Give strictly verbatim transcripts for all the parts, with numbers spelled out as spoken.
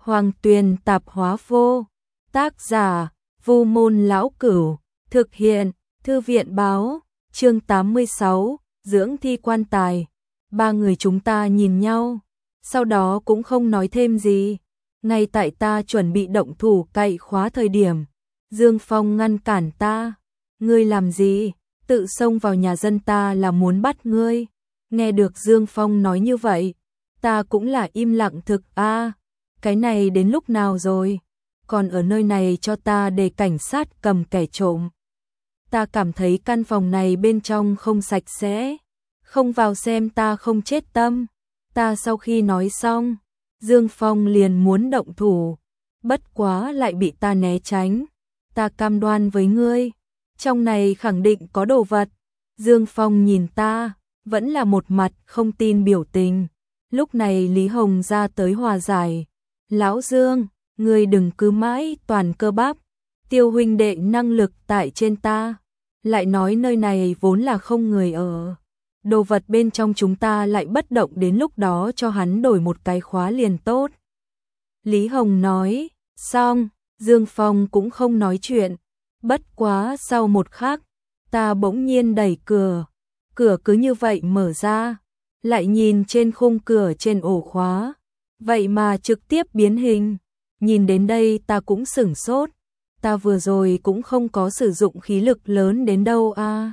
Hoàng Tuyền Tạp Hóa Vô. Tác giả: Vu Môn Lão Cửu. Thực hiện: Thư viện báo. Chương tám mươi sáu, dưỡng thi quan tài. Ba người chúng ta nhìn nhau, sau đó cũng không nói thêm gì. Ngay tại ta chuẩn bị động thủ cậy khóa thời điểm, Dương Phong ngăn cản ta. Ngươi làm gì? Tự xông vào nhà dân ta là muốn bắt ngươi. Nghe được Dương Phong nói như vậy, ta cũng là im lặng thực a. À, cái này đến lúc nào rồi? Còn ở nơi này cho ta để cảnh sát cầm kẻ trộm. Ta cảm thấy căn phòng này bên trong không sạch sẽ, không vào xem ta không chết tâm. Ta sau khi nói xong, Dương Phong liền muốn động thủ, bất quá lại bị ta né tránh. Ta cam đoan với ngươi, trong này khẳng định có đồ vật. Dương Phong nhìn ta, vẫn là một mặt không tin biểu tình. Lúc này Lý Hồng ra tới hòa giải. Lão Dương, ngươi đừng cứ mãi toàn cơ bắp. Tiêu huynh đệ năng lực tại trên ta. Lại nói nơi này vốn là không người ở. Đồ vật bên trong chúng ta lại bất động, đến lúc đó cho hắn đổi một cái khóa liền tốt. Lý Hồng nói, xong, Dương Phong cũng không nói chuyện. Bất quá sau một khắc, ta bỗng nhiên đẩy cửa. Cửa cứ như vậy mở ra, lại nhìn trên khung cửa trên ổ khóa. Vậy mà trực tiếp biến hình. Nhìn đến đây ta cũng sửng sốt. Ta vừa rồi cũng không có sử dụng khí lực lớn đến đâu a. À.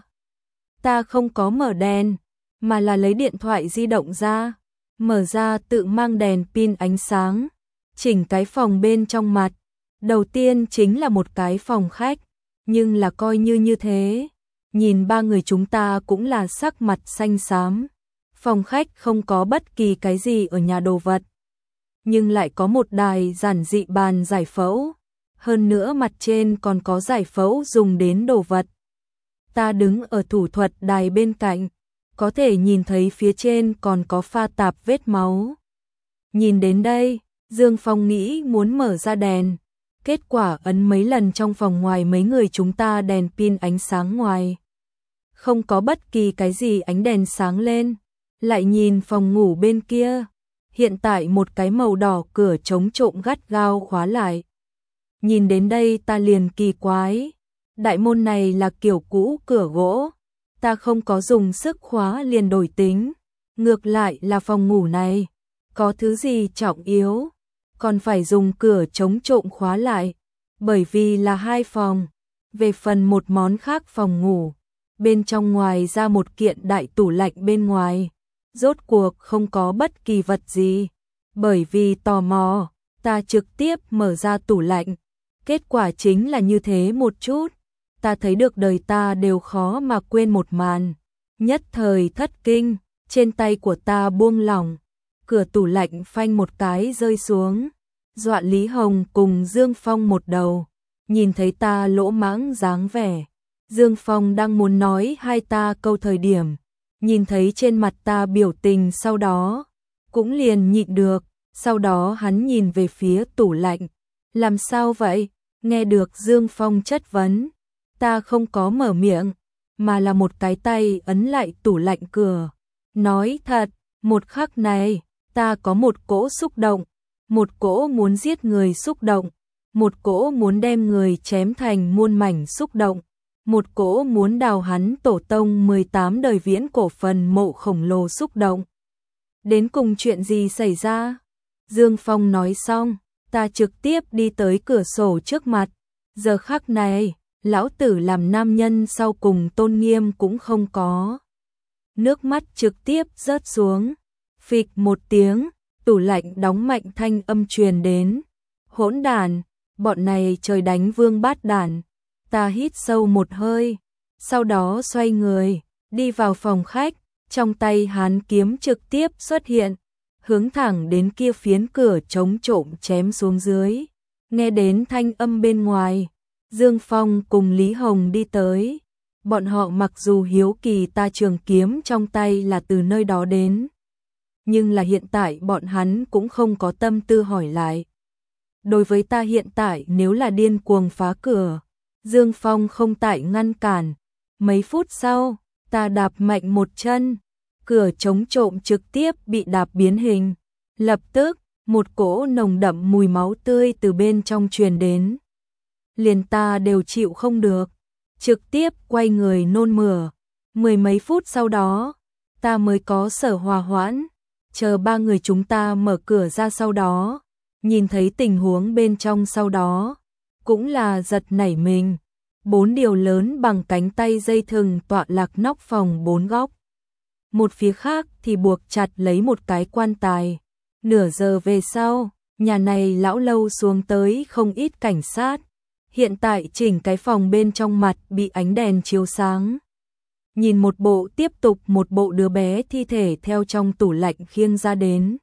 Ta không có mở đèn, mà là lấy điện thoại di động ra, mở ra tự mang đèn pin ánh sáng, chỉnh cái phòng bên trong mặt. Đầu tiên chính là một cái phòng khách, nhưng là coi như như thế, nhìn ba người chúng ta cũng là sắc mặt xanh xám. Phòng khách không có bất kỳ cái gì ở nhà đồ vật, nhưng lại có một đài giản dị bàn giải phẫu. Hơn nữa mặt trên còn có giải phẫu dùng đến đồ vật. Ta đứng ở thủ thuật đài bên cạnh, có thể nhìn thấy phía trên còn có pha tạp vết máu. Nhìn đến đây, Dương Phong nghĩ muốn mở ra đèn. Kết quả ấn mấy lần trong phòng ngoài mấy người chúng ta đèn pin ánh sáng ngoài. Không có bất kỳ cái gì ánh đèn sáng lên. Lại nhìn phòng ngủ bên kia. Hiện tại một cái màu đỏ cửa chống trộm gắt gao khóa lại. Nhìn đến đây ta liền kỳ quái. Đại môn này là kiểu cũ cửa gỗ. Ta không có dùng sức khóa liền đổi tính. Ngược lại là phòng ngủ này. Có thứ gì trọng yếu, còn phải dùng cửa chống trộm khóa lại. Bởi vì là hai phòng. Về phần một món khác phòng ngủ, bên trong ngoài ra một kiện đại tủ lạnh bên ngoài. Rốt cuộc không có bất kỳ vật gì. Bởi vì tò mò, ta trực tiếp mở ra tủ lạnh. Kết quả chính là như thế một chút. Ta thấy được đời ta đều khó mà quên một màn. Nhất thời thất kinh, trên tay của ta buông lỏng. Cửa tủ lạnh phanh một cái rơi xuống. Dọa Lý Hồng cùng Dương Phong một đầu. Nhìn thấy ta lỗ mãng dáng vẻ. Dương Phong đang muốn nói hai ta câu thời điểm. Nhìn thấy trên mặt ta biểu tình sau đó. Cũng liền nhịn được. Sau đó hắn nhìn về phía tủ lạnh. Làm sao vậy? Nghe được Dương Phong chất vấn, ta không có mở miệng, mà là một cái tay ấn lại tủ lạnh cửa. Nói thật, một khắc này, ta có một cỗ xúc động, một cỗ muốn giết người xúc động, một cỗ muốn đem người chém thành muôn mảnh xúc động, một cỗ muốn đào hắn tổ tông mười tám đời viễn cổ phần mộ khổng lồ xúc động. Đến cùng chuyện gì xảy ra? Dương Phong nói xong. Ta trực tiếp đi tới cửa sổ trước mặt. Giờ khắc này, lão tử làm nam nhân sau cùng tôn nghiêm cũng không có. Nước mắt trực tiếp rớt xuống. Phịch một tiếng, tủ lạnh đóng mạnh thanh âm truyền đến. Hỗn đản, bọn này trời đánh vương bát đản. Ta hít sâu một hơi, sau đó xoay người, đi vào phòng khách, trong tay hán kiếm trực tiếp xuất hiện. Hướng thẳng đến kia phiến cửa chống trộm chém xuống dưới. Nghe đến thanh âm bên ngoài, Dương Phong cùng Lý Hồng đi tới. Bọn họ mặc dù hiếu kỳ ta trường kiếm trong tay là từ nơi đó đến, nhưng là hiện tại bọn hắn cũng không có tâm tư hỏi lại. Đối với ta hiện tại nếu là điên cuồng phá cửa, Dương Phong không tại ngăn cản. Mấy phút sau, ta đạp mạnh một chân. Cửa chống trộm trực tiếp bị đạp biến hình. Lập tức, một cỗ nồng đậm mùi máu tươi từ bên trong truyền đến. Liền ta đều chịu không được, trực tiếp quay người nôn mửa. Mười mấy phút sau đó, ta mới có sở hòa hoãn, chờ ba người chúng ta mở cửa ra sau đó, nhìn thấy tình huống bên trong sau đó, cũng là giật nảy mình. Bốn điều lớn bằng cánh tay dây thừng tọa lạc nóc phòng bốn góc. Một phía khác thì buộc chặt lấy một cái quan tài. Nửa giờ về sau, nhà này lão lâu xuống tới không ít cảnh sát. Hiện tại chỉnh cái phòng bên trong mặt bị ánh đèn chiếu sáng. Nhìn một bộ tiếp tục một bộ đứa bé thi thể theo trong tủ lạnh khiêng ra đến.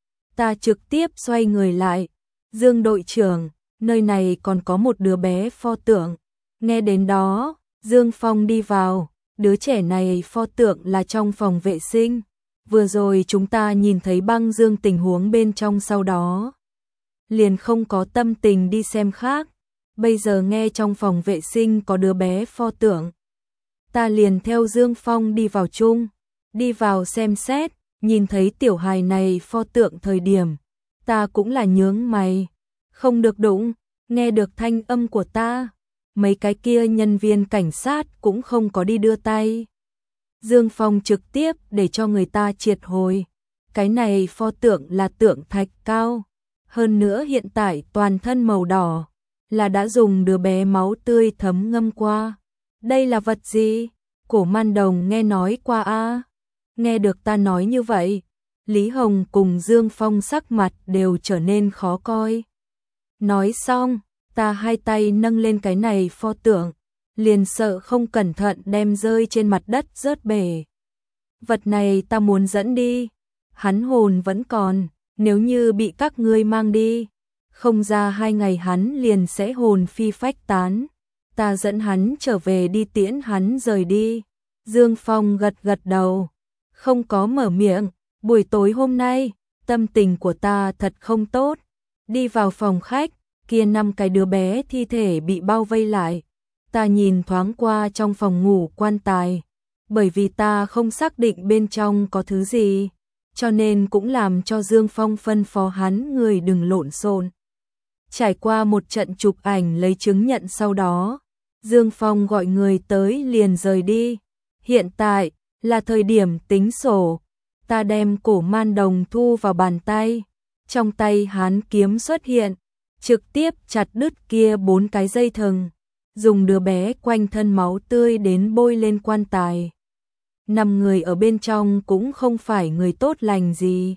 Ta trực tiếp xoay người lại. Dương đội trưởng, nơi này còn có một đứa bé pho tượng. Nghe đến đó, Dương Phong đi vào. Đứa trẻ này pho tượng là trong phòng vệ sinh. Vừa rồi chúng ta nhìn thấy băng dương tình huống bên trong sau đó. Liền không có tâm tình đi xem khác. Bây giờ nghe trong phòng vệ sinh có đứa bé pho tượng. Ta liền theo Dương Phong đi vào chung. Đi vào xem xét, nhìn thấy tiểu hài này pho tượng thời điểm. Ta cũng là nhướng mày. Không được đụng, nghe được thanh âm của ta. Mấy cái kia nhân viên cảnh sát cũng không có đi đưa tay. Dương Phong trực tiếp để cho người ta triệt hồi. Cái này pho tượng là tượng thạch cao. Hơn nữa hiện tại toàn thân màu đỏ. Là đã dùng đứa bé máu tươi thấm ngâm qua. Đây là vật gì? Cổ Man Đồng nghe nói qua a. Nghe được ta nói như vậy, Lý Hồng cùng Dương Phong sắc mặt đều trở nên khó coi. Nói xong, ta hai tay nâng lên cái này pho tượng, liền sợ không cẩn thận đem rơi trên mặt đất rớt bể. Vật này ta muốn dẫn đi, hắn hồn vẫn còn, nếu như bị các ngươi mang đi, không ra hai ngày hắn liền sẽ hồn phi phách tán. Ta dẫn hắn trở về đi tiễn hắn rời đi. Dương Phong gật gật đầu, không có mở miệng. Buổi tối hôm nay, tâm tình của ta thật không tốt. Đi vào phòng khách, kia năm cái đứa bé thi thể bị bao vây lại. Ta nhìn thoáng qua trong phòng ngủ quan tài, bởi vì ta không xác định bên trong có thứ gì, cho nên cũng làm cho Dương Phong phân phó hắn người đừng lộn xộn. Trải qua một trận chụp ảnh lấy chứng nhận sau đó, Dương Phong gọi người tới liền rời đi. Hiện tại là thời điểm tính sổ. Ta đem cổ Man Đồng thu vào bàn tay. Trong tay hắn kiếm xuất hiện, trực tiếp chặt đứt kia bốn cái dây thừng, dùng đứa bé quanh thân máu tươi đến bôi lên quan tài. Năm người ở bên trong cũng không phải người tốt lành gì.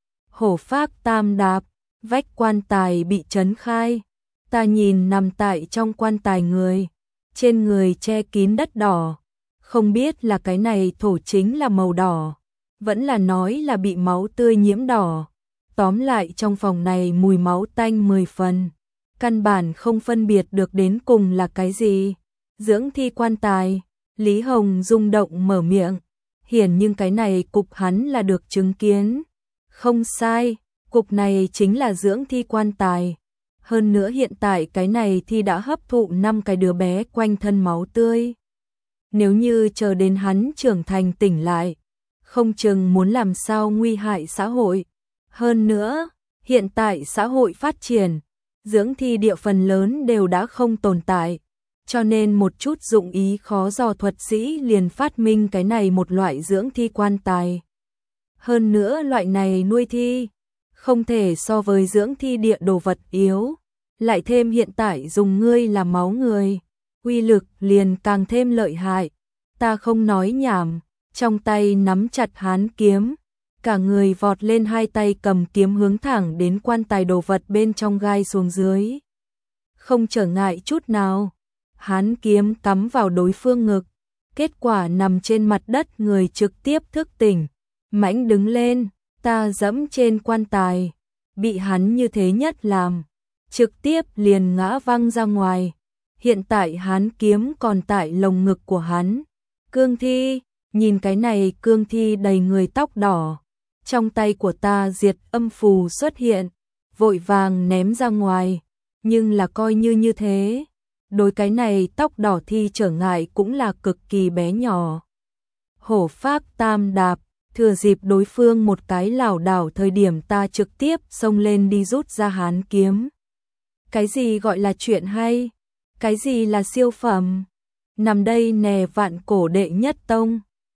Hổ phác tam đạp, vách quan tài bị chấn khai. Ta nhìn nằm tại trong quan tài người, trên người che kín đất đỏ. Không biết là cái này thổ chính là màu đỏ, vẫn là nói là bị máu tươi nhiễm đỏ. Tóm lại trong phòng này mùi máu tanh mười phần, căn bản không phân biệt được đến cùng là cái gì. Dưỡng thi quan tài, Lý Hồng rung động mở miệng. Hiển nhưng cái này cục hắn là được chứng kiến. Không sai, cục này chính là dưỡng thi quan tài. Hơn nữa hiện tại cái này thì đã hấp thụ năm cái đứa bé quanh thân máu tươi. Nếu như chờ đến hắn trưởng thành tỉnh lại, không chừng muốn làm sao nguy hại xã hội. Hơn nữa, hiện tại xã hội phát triển, dưỡng thi địa phần lớn đều đã không tồn tại, cho nên một chút dụng ý khó dò thuật sĩ liền phát minh cái này một loại dưỡng thi quan tài. Hơn nữa loại này nuôi thi, không thể so với dưỡng thi địa đồ vật yếu, lại thêm hiện tại dùng ngươi làm máu người, uy lực liền càng thêm lợi hại. Ta không nói nhảm, trong tay nắm chặt hán kiếm, cả người vọt lên hai tay cầm kiếm hướng thẳng đến quan tài đồ vật bên trong gai xuống dưới. Không trở ngại chút nào, hán kiếm cắm vào đối phương ngực, kết quả nằm trên mặt đất người trực tiếp thức tỉnh, mãnh đứng lên, ta dẫm trên quan tài, bị hắn như thế nhất làm, trực tiếp liền ngã văng ra ngoài. Hiện tại hán kiếm còn tại lồng ngực của hắn. Cương thi, nhìn cái này cương thi đầy người tóc đỏ. Trong tay của ta diệt âm phù xuất hiện, vội vàng ném ra ngoài. Nhưng là coi như như thế, đối cái này tóc đỏ thi trở ngại cũng là cực kỳ bé nhỏ. Hổ phác tam đạp, thừa dịp đối phương một cái lảo đảo thời điểm ta trực tiếp xông lên đi rút ra hán kiếm. Cái gì gọi là chuyện hay? Cái gì là siêu phẩm? Nằm đây nè vạn cổ đệ nhất tông.